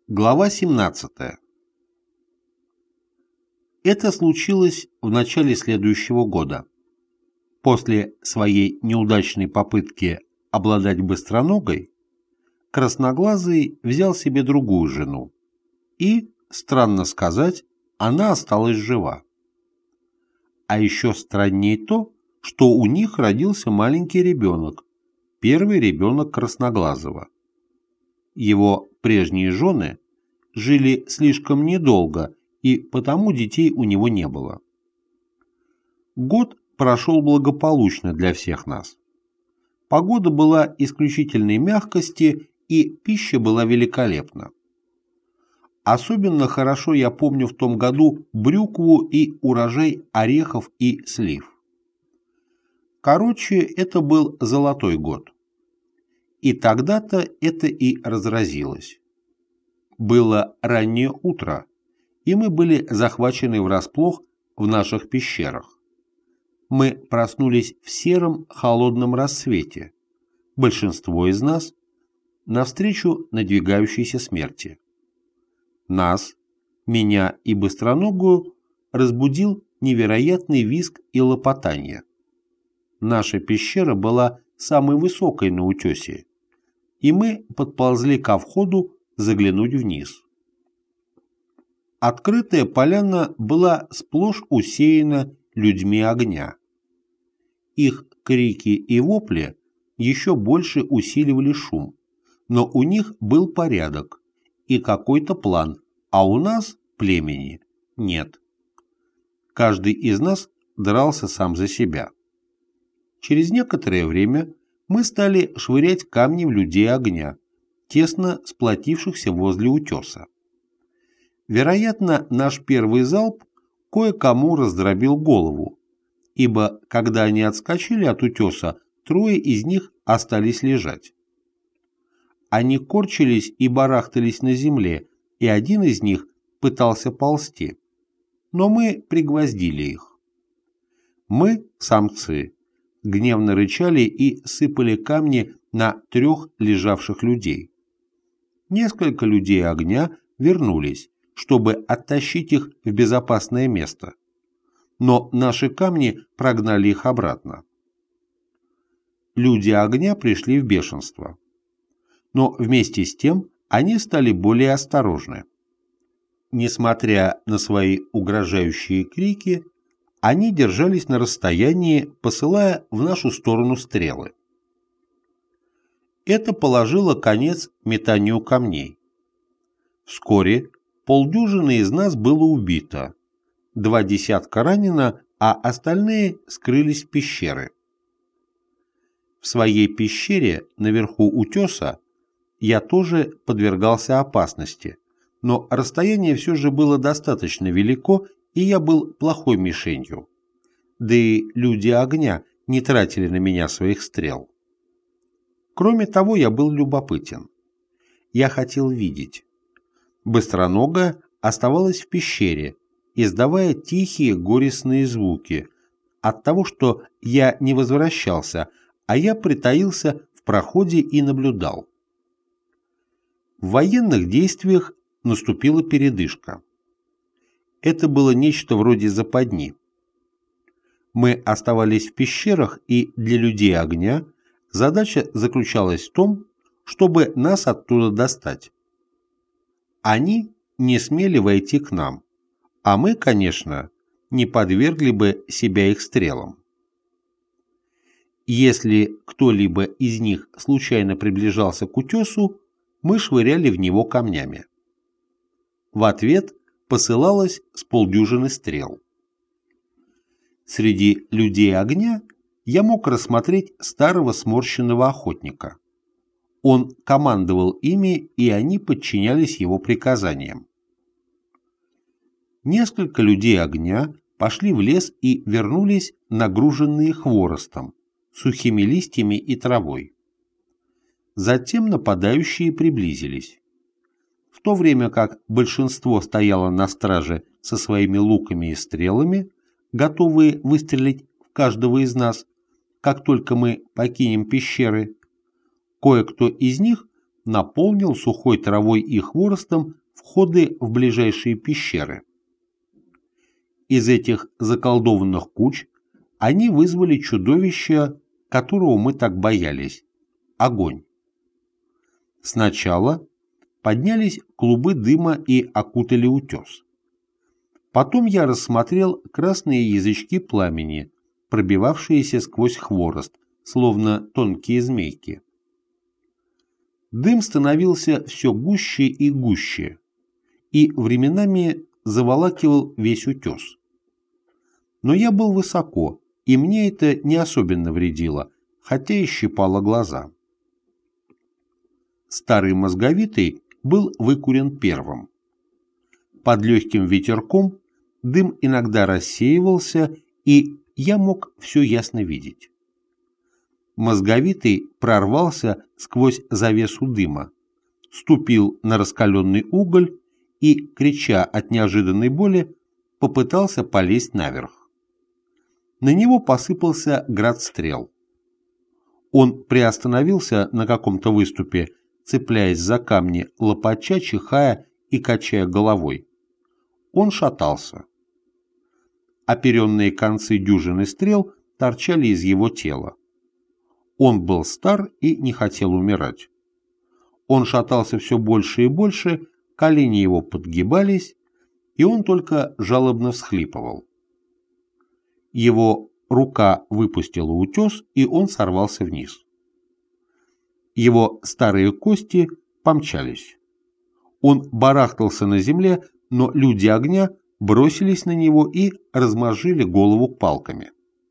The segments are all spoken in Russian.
Глава 17. Это случилось в начале следующего года. После своей неудачной попытки обладать быстроногой, Красноглазый взял себе другую жену, и, странно сказать, она осталась жива. А еще страннее то, что у них родился маленький ребенок, первый ребенок Красноглазого. Его прежние жены жили слишком недолго, и потому детей у него не было. Год прошел благополучно для всех нас. Погода была исключительной мягкости, и пища была великолепна. Особенно хорошо я помню в том году брюкву и урожай орехов и слив. Короче, это был золотой год. И тогда-то это и разразилось. Было раннее утро, и мы были захвачены врасплох в наших пещерах. Мы проснулись в сером холодном рассвете, большинство из нас, навстречу надвигающейся смерти. Нас, меня и быстроногую, разбудил невероятный визг и лопотание. Наша пещера была самой высокой на утесе, и мы подползли ко входу заглянуть вниз. Открытая поляна была сплошь усеяна людьми огня. Их крики и вопли еще больше усиливали шум, но у них был порядок и какой-то план, а у нас, племени, нет. Каждый из нас дрался сам за себя. Через некоторое время мы стали швырять камни в людей огня, тесно сплотившихся возле утеса. Вероятно, наш первый залп кое-кому раздробил голову, ибо, когда они отскочили от утеса, трое из них остались лежать. Они корчились и барахтались на земле, и один из них пытался ползти, но мы пригвоздили их. Мы, самцы, гневно рычали и сыпали камни на трех лежавших людей. Несколько людей огня вернулись, чтобы оттащить их в безопасное место, но наши камни прогнали их обратно. Люди огня пришли в бешенство, но вместе с тем они стали более осторожны. Несмотря на свои угрожающие крики, они держались на расстоянии, посылая в нашу сторону стрелы. Это положило конец метанию камней. Вскоре полдюжины из нас было убито, 20 ранено, а остальные скрылись в пещеры. В своей пещере наверху утеса я тоже подвергался опасности, но расстояние все же было достаточно велико, и я был плохой мишенью. Да и люди огня не тратили на меня своих стрел. Кроме того, я был любопытен. Я хотел видеть. Быстроногая оставалась в пещере, издавая тихие горестные звуки от того, что я не возвращался, а я притаился в проходе и наблюдал. В военных действиях наступила передышка. Это было нечто вроде западни. Мы оставались в пещерах, и для людей огня задача заключалась в том, чтобы нас оттуда достать. Они не смели войти к нам, а мы, конечно, не подвергли бы себя их стрелам. Если кто-либо из них случайно приближался к утесу, мы швыряли в него камнями. В ответ посылалось с полдюжины стрел. Среди людей огня я мог рассмотреть старого сморщенного охотника. Он командовал ими, и они подчинялись его приказаниям. Несколько людей огня пошли в лес и вернулись нагруженные хворостом, сухими листьями и травой. Затем нападающие приблизились. В то время как большинство стояло на страже со своими луками и стрелами, готовые выстрелить в каждого из нас, как только мы покинем пещеры, кое-кто из них наполнил сухой травой и хворостом входы в ближайшие пещеры. Из этих заколдованных куч они вызвали чудовище, которого мы так боялись – огонь. Сначала поднялись клубы дыма и окутали утес. Потом я рассмотрел красные язычки пламени, пробивавшиеся сквозь хворост, словно тонкие змейки. Дым становился все гуще и гуще, и временами заволакивал весь утес. Но я был высоко, и мне это не особенно вредило, хотя и щипало глаза. Старый мозговитый был выкурен первым. Под легким ветерком дым иногда рассеивался, и я мог все ясно видеть. Мозговитый прорвался сквозь завесу дыма, ступил на раскаленный уголь и, крича от неожиданной боли, попытался полезть наверх. На него посыпался град стрел. Он приостановился на каком-то выступе, цепляясь за камни, лопача, чихая и качая головой. Он шатался. Оперенные концы дюжины стрел торчали из его тела. Он был стар и не хотел умирать. Он шатался все больше и больше, колени его подгибались, и он только жалобно всхлипывал. Его рука выпустила утес, и он сорвался вниз. Его старые кости помчались. Он барахтался на земле, но люди огня бросились на него и размозжили голову палками.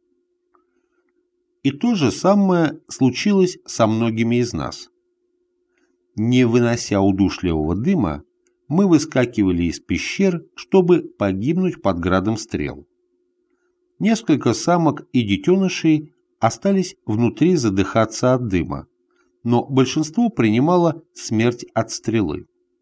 И то же самое случилось со многими из нас. Не вынося удушливого дыма, мы выскакивали из пещер, чтобы погибнуть под градом стрел. Несколько самок и детенышей остались внутри задыхаться от дыма, но большинство принимало смерть от стрелы.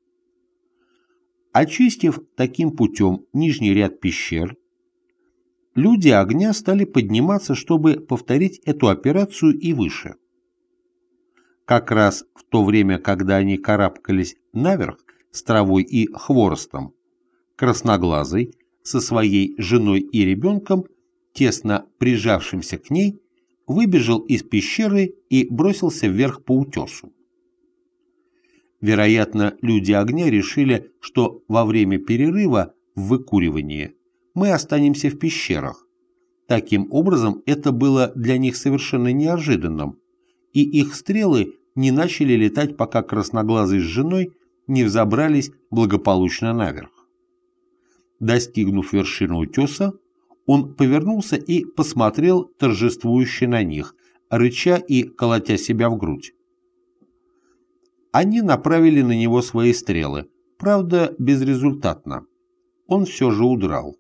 Очистив таким путем нижний ряд пещер, люди огня стали подниматься, чтобы повторить эту операцию и выше. Как раз в то время, когда они карабкались наверх с травой и хворостом, красноглазый со своей женой и ребенком, тесно прижавшимся к ней, выбежал из пещеры и бросился вверх по утесу. Вероятно, люди огня решили, что во время перерыва в выкуривании мы останемся в пещерах. Таким образом, это было для них совершенно неожиданным, и их стрелы не начали летать, пока красноглазый с женой не взобрались благополучно наверх. Достигнув вершины утеса, он повернулся и посмотрел торжествующе на них, рыча и колотя себя в грудь. Они направили на него свои стрелы, правда, безрезультатно. Он все же удрал.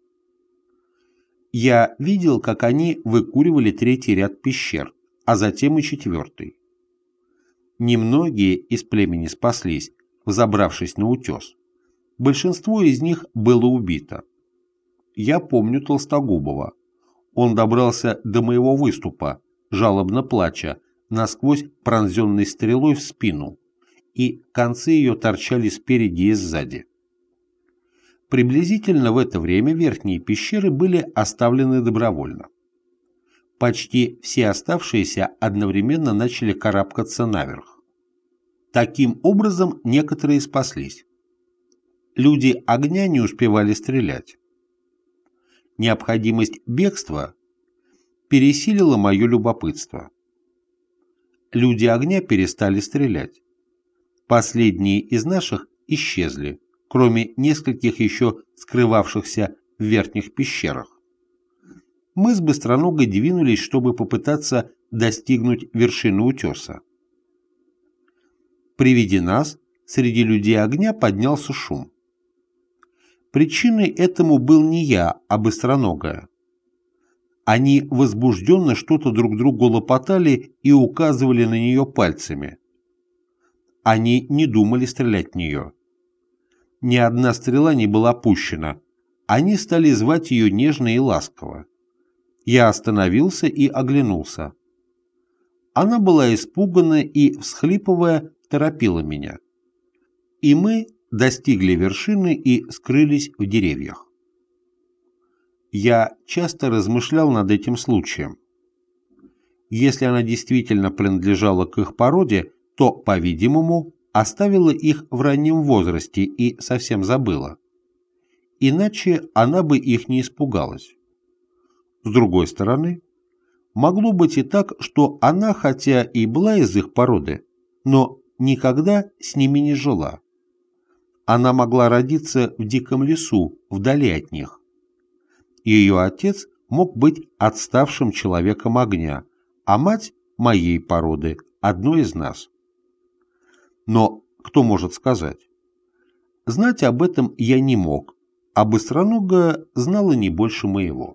Я видел, как они выкуривали третий ряд пещер, а затем и четвертый. Немногие из племени спаслись, взобравшись на утес. Большинство из них было убито. Я помню Толстогубова. Он добрался до моего выступа, жалобно плача, насквозь пронзенной стрелой в спину, и концы ее торчали спереди и сзади. Приблизительно в это время верхние пещеры были оставлены добровольно. Почти все оставшиеся одновременно начали карабкаться наверх. Таким образом, некоторые спаслись. Люди огня не успевали стрелять. Необходимость бегства пересилила мое любопытство. Люди огня перестали стрелять. Последние из наших исчезли, кроме нескольких еще скрывавшихся в верхних пещерах. Мы с быстроногой двинулись, чтобы попытаться достигнуть вершины утеса. При виде нас среди людей огня поднялся шум. Причиной этому был не я, а быстроногая. Они возбужденно что-то друг другу лопотали и указывали на нее пальцами. Они не думали стрелять в нее. Ни одна стрела не была пущена. Они стали звать ее нежно и ласково. Я остановился и оглянулся. Она была испугана и, всхлипывая, торопила меня. И мы достигли вершины и скрылись в деревьях. Я часто размышлял над этим случаем. Если она действительно принадлежала к их породе, то, по-видимому, оставила их в раннем возрасте и совсем забыла. Иначе она бы их не испугалась. С другой стороны, могло быть и так, что она, хотя и была из их породы, но никогда с ними не жила. Она могла родиться в диком лесу, вдали от них. Ее отец мог быть отставшим человеком огня, а мать моей породы, одной из нас. Но кто может сказать? Знать об этом я не мог, а быстроногая знала не больше моего.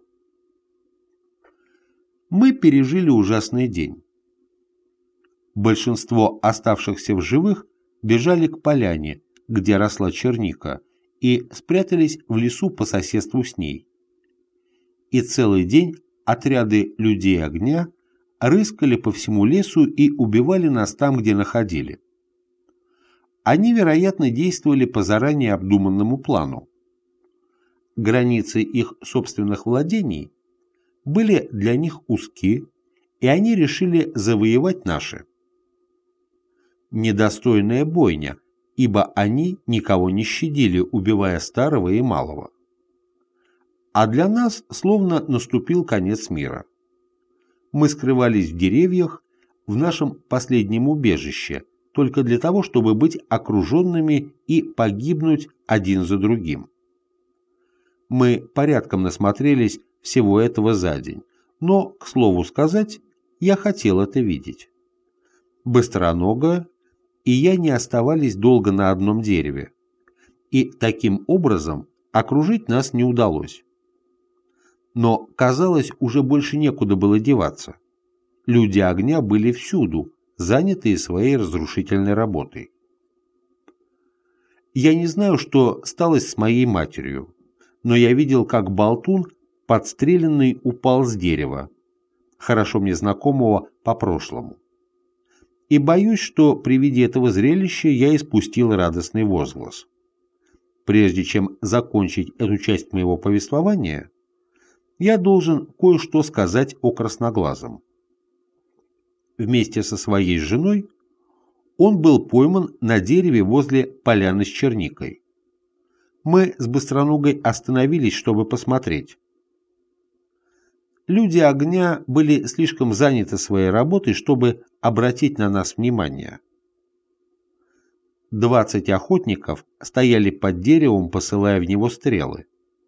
Мы пережили ужасный день. Большинство оставшихся в живых бежали к поляне, где росла черника, и спрятались в лесу по соседству с ней. И целый день отряды людей огня рыскали по всему лесу и убивали нас там, где находили. Они, вероятно, действовали по заранее обдуманному плану. Границы их собственных владений были для них узки, и они решили завоевать наши. Недостойная бойня, ибо они никого не щадили, убивая старого и малого. А для нас словно наступил конец мира. Мы скрывались в деревьях, в нашем последнем убежище, только для того, чтобы быть окруженными и погибнуть один за другим. Мы порядком насмотрелись всего этого за день, но, к слову сказать, я хотел это видеть. Быстроногая и я не оставались долго на одном дереве, и таким образом окружить нас не удалось. Но, казалось, уже больше некуда было деваться. Люди огня были всюду, занятые своей разрушительной работой. Я не знаю, что сталось с моей матерью, но я видел, как болтун, подстреленный, упал с дерева, хорошо мне знакомого по прошлому. И боюсь, что при виде этого зрелища я испустил радостный возглас. Прежде чем закончить эту часть моего повествования, я должен кое-что сказать о красноглазом. Вместе со своей женой он был пойман на дереве возле поляны с черникой. Мы с Быстроногой остановились, чтобы посмотреть. Люди огня были слишком заняты своей работой, чтобы обратить на нас внимание. 20 охотников стояли под деревом, посылая в него стрелы.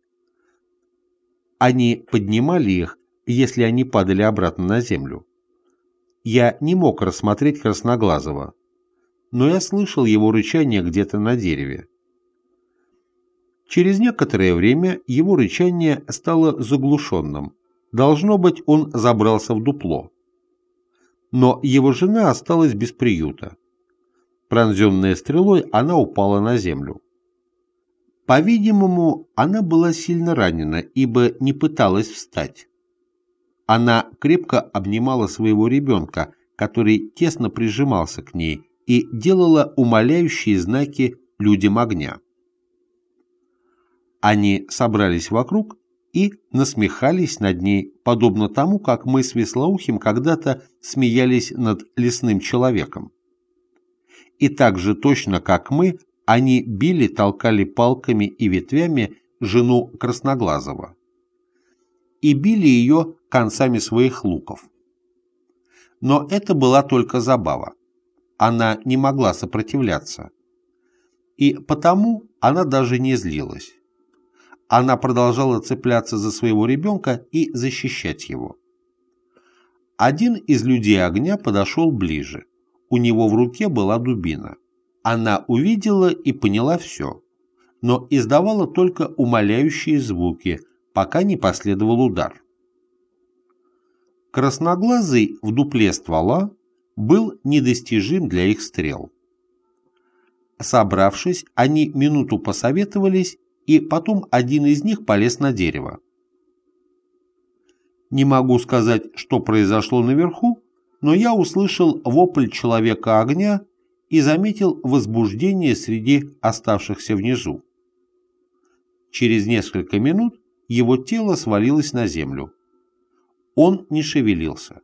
Они поднимали их, если они падали обратно на землю. Я не мог рассмотреть красноглазого, но я слышал его рычание где-то на дереве. Через некоторое время его рычание стало заглушенным. Должно быть, он забрался в дупло. Но его жена осталась без приюта. Пронзенная стрелой, она упала на землю. По-видимому, она была сильно ранена, ибо не пыталась встать. Она крепко обнимала своего ребенка, который тесно прижимался к ней, и делала умоляющие знаки людям огня. Они собрались вокруг и насмехались над ней, подобно тому, как мы с Веслоухим когда-то смеялись над лесным человеком. И так же точно, как мы, они били, толкали палками и ветвями жену Красноглазого и били ее концами своих луков. Но это была только забава. Она не могла сопротивляться. И потому она даже не злилась. Она продолжала цепляться за своего ребенка и защищать его. Один из людей огня подошел ближе. У него в руке была дубина. Она увидела и поняла все, но издавала только умоляющие звуки, пока не последовал удар. Красноглазый в дупле ствола был недостижим для их стрел. Собравшись, они минуту посоветовались, и потом один из них полез на дерево. Не могу сказать, что произошло наверху, но я услышал вопль человека огня и заметил возбуждение среди оставшихся внизу. Через несколько минут его тело свалилось на землю. Он не шевелился.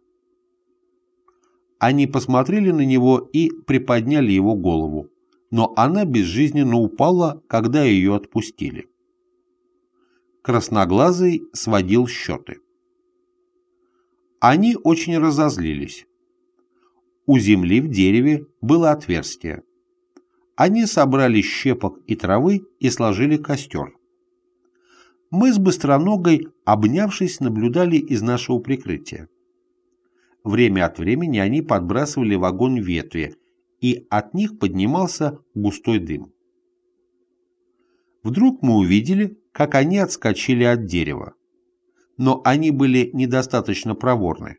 Они посмотрели на него и приподняли его голову, но она безжизненно упала, когда ее отпустили. Красноглазый сводил счеты. Они очень разозлились. У земли в дереве было отверстие. Они собрали щепок и травы и сложили костер. Мы с Быстроногой, обнявшись, наблюдали из нашего прикрытия. Время от времени они подбрасывали в огонь ветви, и от них поднимался густой дым. Вдруг мы увидели, как они отскочили от дерева. Но они были недостаточно проворны.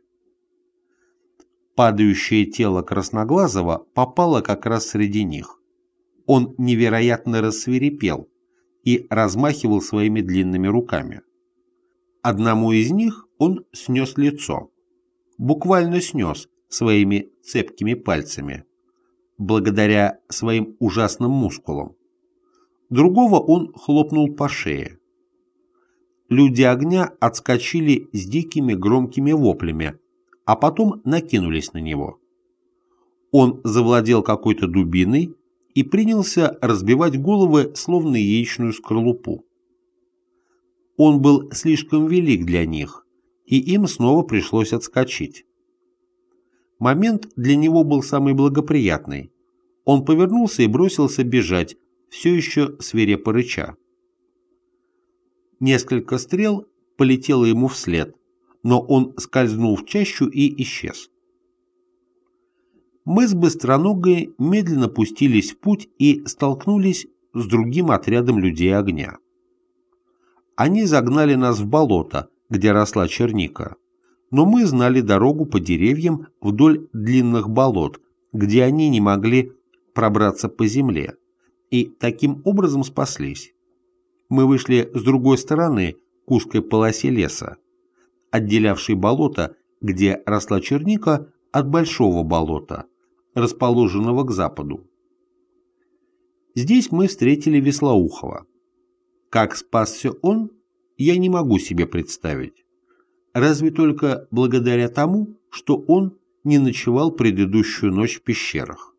Падающее тело Красноглазого попало как раз среди них. Он невероятно рассвирепел и размахивал своими длинными руками. Одному из них он снес лицо. Буквально снес своими цепкими пальцами, благодаря своим ужасным мускулам. Другого он хлопнул по шее. Люди огня отскочили с дикими громкими воплями, а потом накинулись на него. Он завладел какой-то дубиной и принялся разбивать головы, словно яичную скорлупу. Он был слишком велик для них, и им снова пришлось отскочить. Момент для него был самый благоприятный. Он повернулся и бросился бежать, все еще свирепо рыча. Несколько стрел полетело ему вслед, но он скользнул в чащу и исчез. Мы с Быстроногой медленно пустились в путь и столкнулись с другим отрядом людей огня. Они загнали нас в болото, где росла черника, но мы знали дорогу по деревьям вдоль длинных болот, где они не могли пробраться по земле, и таким образом спаслись. Мы вышли с другой стороны к узкой полосе леса, отделявшей болото, где росла черника, от большого болота, расположенного к западу. Здесь мы встретили Веслоухова. Как спасся он, я не могу себе представить, разве только благодаря тому, что он не ночевал предыдущую ночь в пещерах.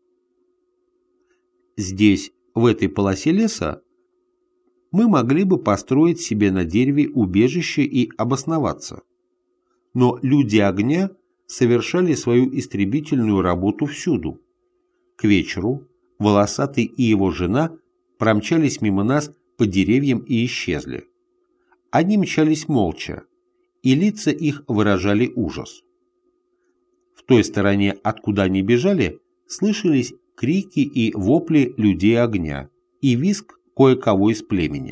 Здесь, в этой полосе леса, мы могли бы построить себе на дереве убежище и обосноваться. Но люди огня совершали свою истребительную работу всюду. К вечеру Волосатый и его жена промчались мимо нас по деревьям и исчезли. Они мчались молча, и лица их выражали ужас. В той стороне, откуда они бежали, слышались крики и вопли людей огня и визг кое-кого из племени.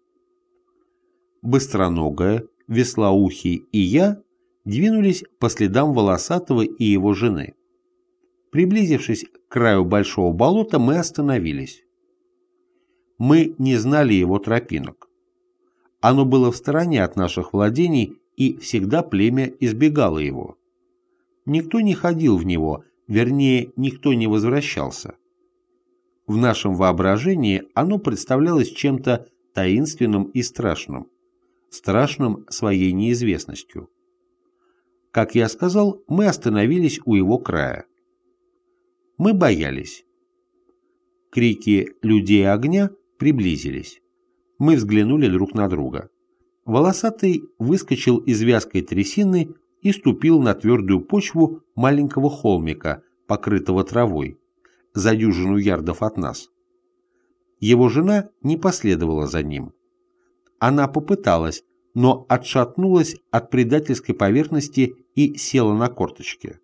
Быстроногая, Веслоухий и я двинулись по следам Волосатого и его жены. Приблизившись к краю большого болота, мы остановились. Мы не знали его тропинок. Оно было в стороне от наших владений, и всегда племя избегало его. Никто не ходил в него, вернее, никто не возвращался. В нашем воображении оно представлялось чем-то таинственным и страшным, страшным своей неизвестностью. Как я сказал, мы остановились у его края. Мы боялись. Крики людей огня приблизились. Мы взглянули друг на друга. Волосатый выскочил из вязкой трясины и ступил на твердую почву маленького холмика, покрытого травой, за дюжину ярдов от нас. Его жена не последовала за ним. Она попыталась, но отшатнулась от предательской поверхности и села на корточки.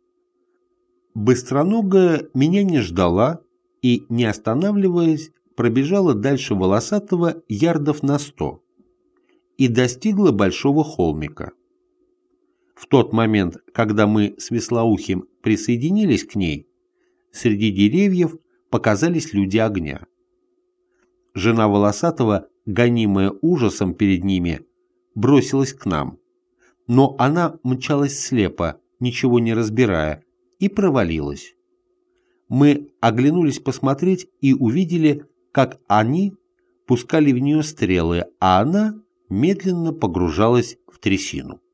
Быстроногая меня не ждала и, не останавливаясь, пробежала дальше Волосатого ярдов на 100 и достигла большого холмика. В тот момент, когда мы с Веслоухим присоединились к ней, среди деревьев показались люди огня. Жена Волосатого, гонимая ужасом перед ними, бросилась к нам, но она мчалась слепо, ничего не разбирая, и провалилась. Мы оглянулись посмотреть и увидели, как они пускали в нее стрелы, а она медленно погружалась в трясину.